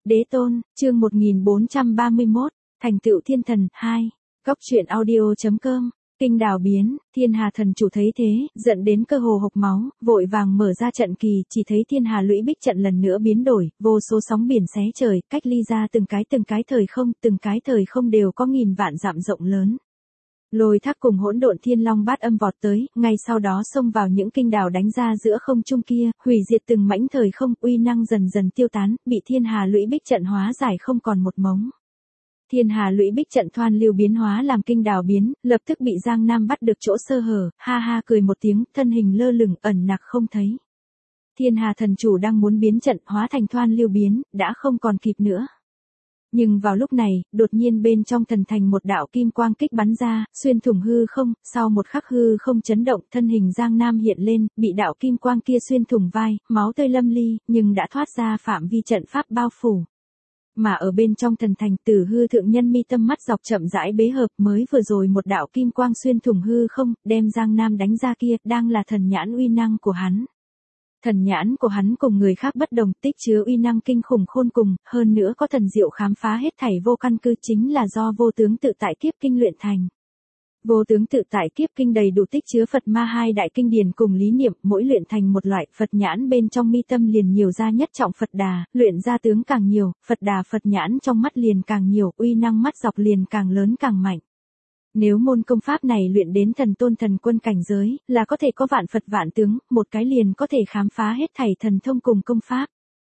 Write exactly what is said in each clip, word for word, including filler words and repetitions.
Đế tôn, chương một nghìn bốn trăm ba mươi mốt, thành tựu thiên thần, hai. Góc truyện audio.com, kinh đào biến, thiên hà thần chủ thấy thế, giận đến cơ hồ hộc máu, vội vàng mở ra trận kỳ, chỉ thấy thiên hà lũy bích trận lần nữa biến đổi, vô số sóng biển xé trời, cách ly ra từng cái từng cái thời không, từng cái thời không đều có nghìn vạn dặm rộng lớn. Lôi thác cùng hỗn độn thiên long bát âm vọt tới, ngay sau đó xông vào những kinh đào đánh ra giữa không trung kia, hủy diệt từng mảnh thời không, uy năng dần dần tiêu tán, bị thiên hà lũy bích trận hóa giải không còn một mống. Thiên hà lũy bích trận thoan lưu biến hóa làm kinh đào biến, lập tức bị Giang Nam bắt được chỗ sơ hở, ha ha cười một tiếng, thân hình lơ lửng ẩn nặc không thấy. Thiên hà thần chủ đang muốn biến trận hóa thành thoan lưu biến, đã không còn kịp nữa. Nhưng vào lúc này, đột nhiên bên trong thần thành một đạo kim quang kích bắn ra, xuyên thủng hư không, sau một khắc hư không chấn động, thân hình Giang Nam hiện lên, bị đạo kim quang kia xuyên thủng vai, máu tươi lâm ly, nhưng đã thoát ra phạm vi trận pháp bao phủ. Mà ở bên trong thần thành, Tử Hư thượng nhân mi tâm mắt dọc chậm rãi bế hợp, mới vừa rồi một đạo kim quang xuyên thủng hư không, đem Giang Nam đánh ra kia, đang là thần nhãn uy năng của hắn. Thần nhãn của hắn cùng người khác bất đồng, tích chứa uy năng kinh khủng khôn cùng, hơn nữa có thần diệu khám phá hết thảy vô căn cứ, chính là do vô tướng tự tại kiếp kinh luyện thành. Vô tướng tự tại kiếp kinh đầy đủ tích chứa Phật ma hai đại kinh điển cùng lý niệm, mỗi luyện thành một loại, Phật nhãn bên trong mi tâm liền nhiều ra nhất trọng Phật đà, luyện ra tướng càng nhiều, Phật đà Phật nhãn trong mắt liền càng nhiều, uy năng mắt dọc liền càng lớn càng mạnh. Nếu môn công pháp này luyện đến thần tôn thần quân cảnh giới, là có thể có vạn Phật vạn tướng, một cái liền có thể khám phá hết thảy thần thông cùng công pháp.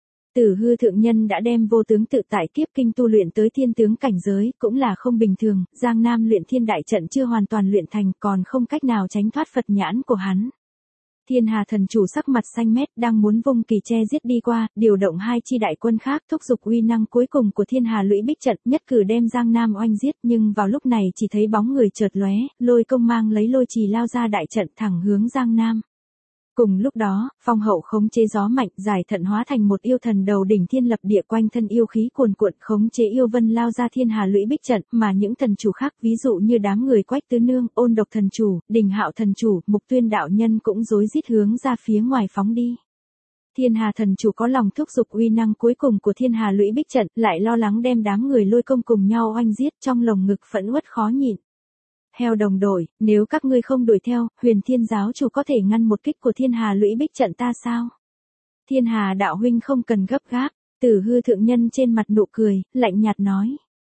Tử Hư thượng nhân đã đem vô tướng tự tại kiếp kinh tu luyện tới thiên tướng cảnh giới, cũng là không bình thường, Giang Nam luyện thiên đại trận chưa hoàn toàn luyện thành, còn không cách nào tránh thoát Phật nhãn của hắn. Thiên hà thần chủ sắc mặt xanh mét, đang muốn vung kỳ che giết đi qua, điều động hai chi đại quân khác thúc giục uy năng cuối cùng của thiên hà lũy bích trận, nhất cử đem Giang Nam oanh giết, nhưng vào lúc này chỉ thấy bóng người chợt lóe, lôi công mang lấy lôi trì lao ra đại trận thẳng hướng Giang Nam. Cùng lúc đó, phong hậu khống chế gió mạnh, giải thận hóa thành một yêu thần đầu đỉnh thiên lập địa, quanh thân yêu khí cuồn cuộn, khống chế yêu vân lao ra thiên hà lũy bích trận, mà những thần chủ khác, ví dụ như đám người Quách Tứ Nương, Ôn Độc thần chủ, Đình Hạo thần chủ, Mục Tuyên đạo nhân cũng rối rít hướng ra phía ngoài phóng đi. Thiên hà thần chủ có lòng thúc giục uy năng cuối cùng của thiên hà lũy bích trận, lại lo lắng đem đám người lôi công cùng nhau oanh giết, trong lồng ngực phẫn uất khó nhịn. Heo đồng đội, nếu các ngươi không đuổi theo, Huyền Thiên giáo chủ có thể ngăn một kích của thiên hà lũy bích trận ta sao? Thiên hà đạo huynh không cần gấp gáp, Tử Hư thượng nhân trên mặt nụ cười, lạnh nhạt nói.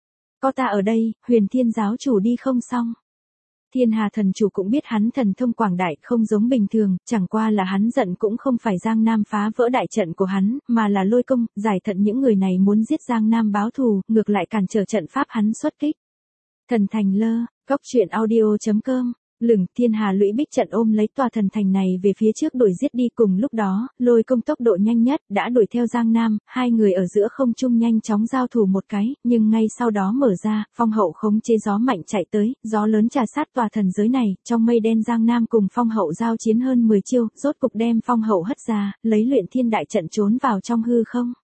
Có ta ở đây, Huyền Thiên giáo chủ đi không xong. Thiên hà thần chủ cũng biết hắn thần thông quảng đại không giống bình thường, chẳng qua là hắn giận cũng không phải Giang Nam phá vỡ đại trận của hắn, mà là lôi công, giải thận những người này muốn giết Giang Nam báo thù, ngược lại cản trở trận pháp hắn xuất kích. Thần thành lơ, góc truyện audio.com, lửng thiên hà lũy bích trận ôm lấy tòa thần thành này về phía trước đuổi giết đi, cùng lúc đó, lôi công tốc độ nhanh nhất, đã đuổi theo Giang Nam, hai người ở giữa không trung nhanh chóng giao thủ một cái, nhưng ngay sau đó mở ra, phong hậu khống chế gió mạnh chạy tới, gió lớn trà sát tòa thần giới này, trong mây đen Giang Nam cùng phong hậu giao chiến hơn mười chiêu, rốt cục đem phong hậu hất ra, lấy luyện thiên đại trận trốn vào trong hư không.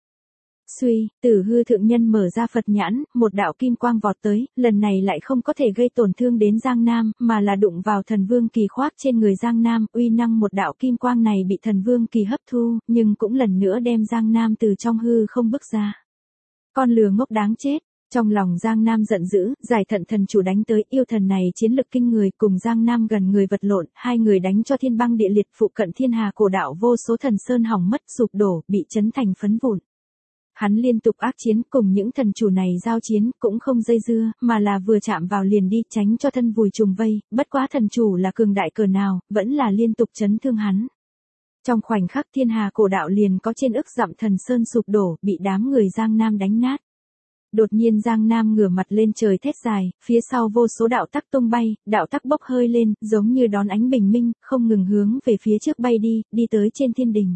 Suy, Tử Hư thượng nhân mở ra Phật nhãn, một đạo kim quang vọt tới, lần này lại không có thể gây tổn thương đến Giang Nam, mà là đụng vào thần vương kỳ khoác trên người Giang Nam, uy năng một đạo kim quang này bị thần vương kỳ hấp thu, nhưng cũng lần nữa đem Giang Nam từ trong hư không bước ra. Con lừa ngốc đáng chết. Trong lòng Giang Nam giận dữ, giải thận thần chủ đánh tới, yêu thần này chiến lực kinh người, cùng Giang Nam gần người vật lộn, hai người đánh cho thiên băng địa liệt, phụ cận thiên hà cổ đạo vô số thần sơn hỏng mất, sụp đổ, bị chấn thành phấn vụn. Hắn liên tục ác chiến, cùng những thần chủ này giao chiến, cũng không dây dưa, mà là vừa chạm vào liền đi, tránh cho thân vùi trùng vây, bất quá thần chủ là cường đại cỡ nào, vẫn là liên tục chấn thương hắn. Trong khoảnh khắc thiên hà cổ đạo liền có trên ức dặm thần sơn sụp đổ, bị đám người Giang Nam đánh nát. Đột nhiên Giang Nam ngửa mặt lên trời thét dài, phía sau vô số đạo tắc tung bay, đạo tắc bốc hơi lên, giống như đón ánh bình minh, không ngừng hướng về phía trước bay đi, đi tới trên thiên đình.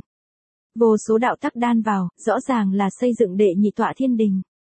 Vô số đạo tắc đan vào, rõ ràng là xây dựng đệ nhị tọa thiên đình.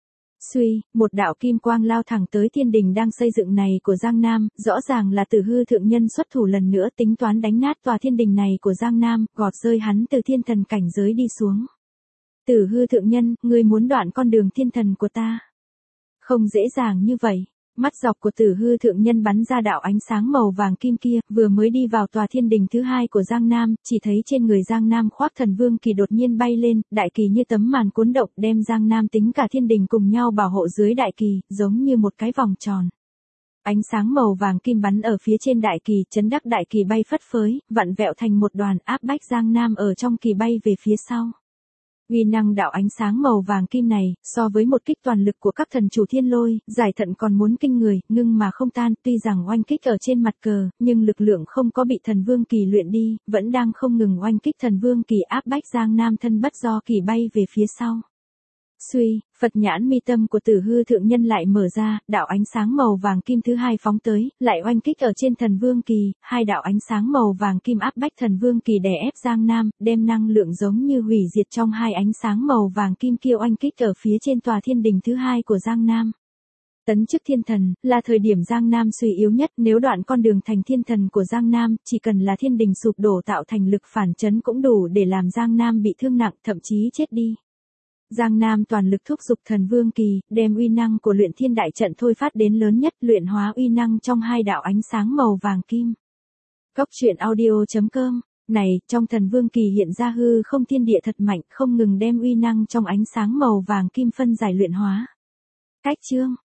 Suy, một đạo kim quang lao thẳng tới thiên đình đang xây dựng này của Giang Nam, rõ ràng là Tử Hư thượng nhân xuất thủ lần nữa tính toán đánh nát tòa thiên đình này của Giang Nam, gọt rơi hắn từ thiên thần cảnh giới đi xuống. Tử Hư thượng nhân, ngươi muốn đoạn con đường thiên thần của ta. Không dễ dàng như vậy. Mắt dọc của Tử Hư thượng nhân bắn ra đạo ánh sáng màu vàng kim kia, vừa mới đi vào tòa thiên đình thứ hai của Giang Nam, chỉ thấy trên người Giang Nam khoác thần vương kỳ đột nhiên bay lên, đại kỳ như tấm màn cuốn động đem Giang Nam tính cả thiên đình cùng nhau bảo hộ dưới đại kỳ, giống như một cái vòng tròn. Ánh sáng màu vàng kim bắn ở phía trên đại kỳ, chấn đắc đại kỳ bay phất phới, vặn vẹo thành một đoàn áp bách Giang Nam ở trong kỳ bay về phía sau. Uy năng đạo ánh sáng màu vàng kim này, so với một kích toàn lực của các thần chủ thiên lôi, giải thận còn muốn kinh người, ngưng mà không tan, tuy rằng oanh kích ở trên mặt cờ, nhưng lực lượng không có bị thần vương kỳ luyện đi, vẫn đang không ngừng oanh kích thần vương kỳ áp bách Giang Nam thân bất do kỳ bay về phía sau. Suy, Phật nhãn mi tâm của Tử Hư thượng nhân lại mở ra, đạo ánh sáng màu vàng kim thứ hai phóng tới, lại oanh kích ở trên thần vương kỳ, hai đạo ánh sáng màu vàng kim áp bách thần vương kỳ đè ép Giang Nam, đem năng lượng giống như hủy diệt trong hai ánh sáng màu vàng kim kia oanh kích ở phía trên tòa thiên đình thứ hai của Giang Nam. Tấn chức thiên thần, là thời điểm Giang Nam suy yếu nhất, nếu đoạn con đường thành thiên thần của Giang Nam, chỉ cần là thiên đình sụp đổ tạo thành lực phản chấn cũng đủ để làm Giang Nam bị thương nặng, thậm chí chết đi. Giang Nam toàn lực thúc giục thần vương kỳ, đem uy năng của luyện thiên đại trận thôi phát đến lớn nhất, luyện hóa uy năng trong hai đạo ánh sáng màu vàng kim. Góc truyện audio chấm com. Này, trong thần vương kỳ hiện ra hư không thiên địa thật mạnh, không ngừng đem uy năng trong ánh sáng màu vàng kim phân giải luyện hóa. Cách chương